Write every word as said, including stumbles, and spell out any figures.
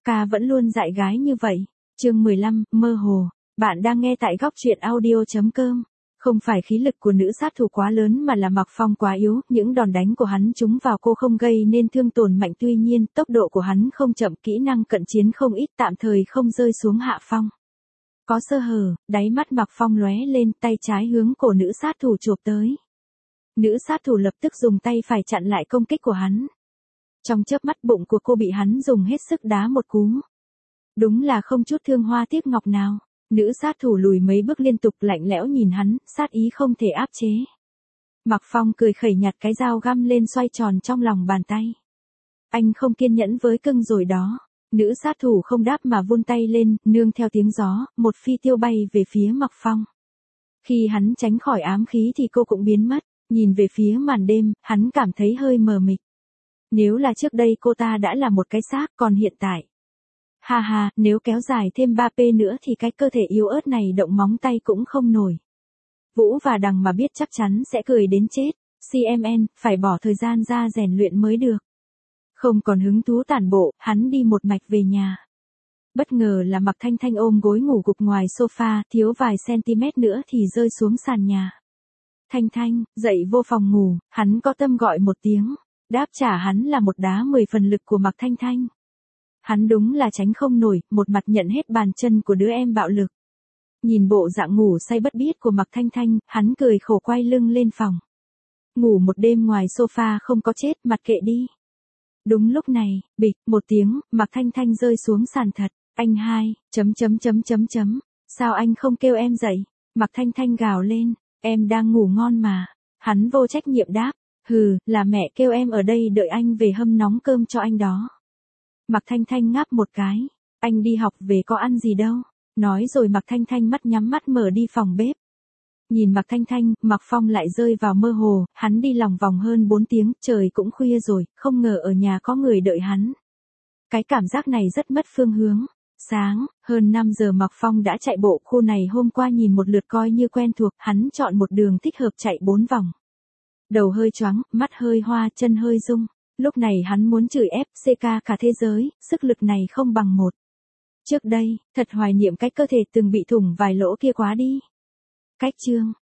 ca vẫn luôn dạy gái như vậy. Chương mười lăm, mơ hồ. Bạn đang nghe tại góc truyện audio chấm com. Không phải khí lực của nữ sát thủ quá lớn mà là Mạc Phong quá yếu, những đòn đánh của hắn trúng vào cô không gây nên thương tổn mạnh, tuy nhiên tốc độ của hắn không chậm, kỹ năng cận chiến không ít, tạm thời không rơi xuống hạ phong. Có sơ hở, đáy mắt Mạc Phong lóe lên, tay trái hướng cổ nữ sát thủ chộp tới. Nữ sát thủ lập tức dùng tay phải chặn lại công kích của hắn. Trong chớp mắt bụng của cô bị hắn dùng hết sức đá một cú. Đúng là không chút thương hoa tiếc ngọc nào. Nữ sát thủ lùi mấy bước liên tục, lạnh lẽo nhìn hắn, sát ý không thể áp chế. Mạc Phong cười khẩy nhặt cái dao găm lên xoay tròn trong lòng bàn tay. Anh không kiên nhẫn với cưng rồi đó. Nữ sát thủ không đáp mà vươn tay lên, nương theo tiếng gió, một phi tiêu bay về phía Mạc Phong. Khi hắn tránh khỏi ám khí thì cô cũng biến mất, nhìn về phía màn đêm, hắn cảm thấy hơi mờ mịt. Nếu là trước đây cô ta đã là một cái xác, còn hiện tại. Ha ha, nếu kéo dài thêm ba pê nữa thì cái cơ thể yếu ớt này động móng tay cũng không nổi. Vũ và Đằng mà biết chắc chắn sẽ cười đến chết. xê em en, phải bỏ thời gian ra rèn luyện mới được. Không còn hứng thú tản bộ, hắn đi một mạch về nhà. Bất ngờ là Mạc Thanh Thanh ôm gối ngủ gục ngoài sofa, thiếu vài centimet nữa thì rơi xuống sàn nhà. Thanh Thanh, dậy vô phòng ngủ, hắn có tâm gọi một tiếng. Đáp trả hắn là một đá mười phần lực của Mạc Thanh Thanh. Hắn đúng là tránh không nổi, một mặt nhận hết bàn chân của đứa em bạo lực. Nhìn bộ dạng ngủ say bất biết của Mạc Thanh Thanh, hắn cười khổ quay lưng lên phòng. Ngủ một đêm ngoài sofa không có chết, mặc kệ đi. Đúng lúc này, bịch, một tiếng, Mạc Thanh Thanh rơi xuống sàn thật. Anh hai, chấm chấm chấm chấm chấm. Sao anh không kêu em dậy? Mạc Thanh Thanh gào lên, em đang ngủ ngon mà. Hắn vô trách nhiệm đáp, hừ, là mẹ kêu em ở đây đợi anh về hâm nóng cơm cho anh đó. Mạc Thanh Thanh ngáp một cái, anh đi học về có ăn gì đâu. Nói rồi Mạc Thanh Thanh mắt nhắm mắt mở đi phòng bếp. Nhìn Mạc Thanh Thanh, Mạc Phong lại rơi vào mơ hồ, hắn đi lòng vòng hơn bốn tiếng, trời cũng khuya rồi, không ngờ ở nhà có người đợi hắn. Cái cảm giác này rất mất phương hướng. Sáng, hơn năm giờ Mạc Phong đã chạy bộ khu này, hôm qua nhìn một lượt coi như quen thuộc, hắn chọn một đường thích hợp chạy bốn vòng. Đầu hơi choáng, mắt hơi hoa, chân hơi rung. Lúc này hắn muốn chửi ép xê ca cả thế giới, sức lực này không bằng một. Trước đây, thật hoài niệm cái cơ thể từng bị thủng vài lỗ kia quá đi. Cách chương.